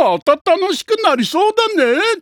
また楽しくなりそうだね。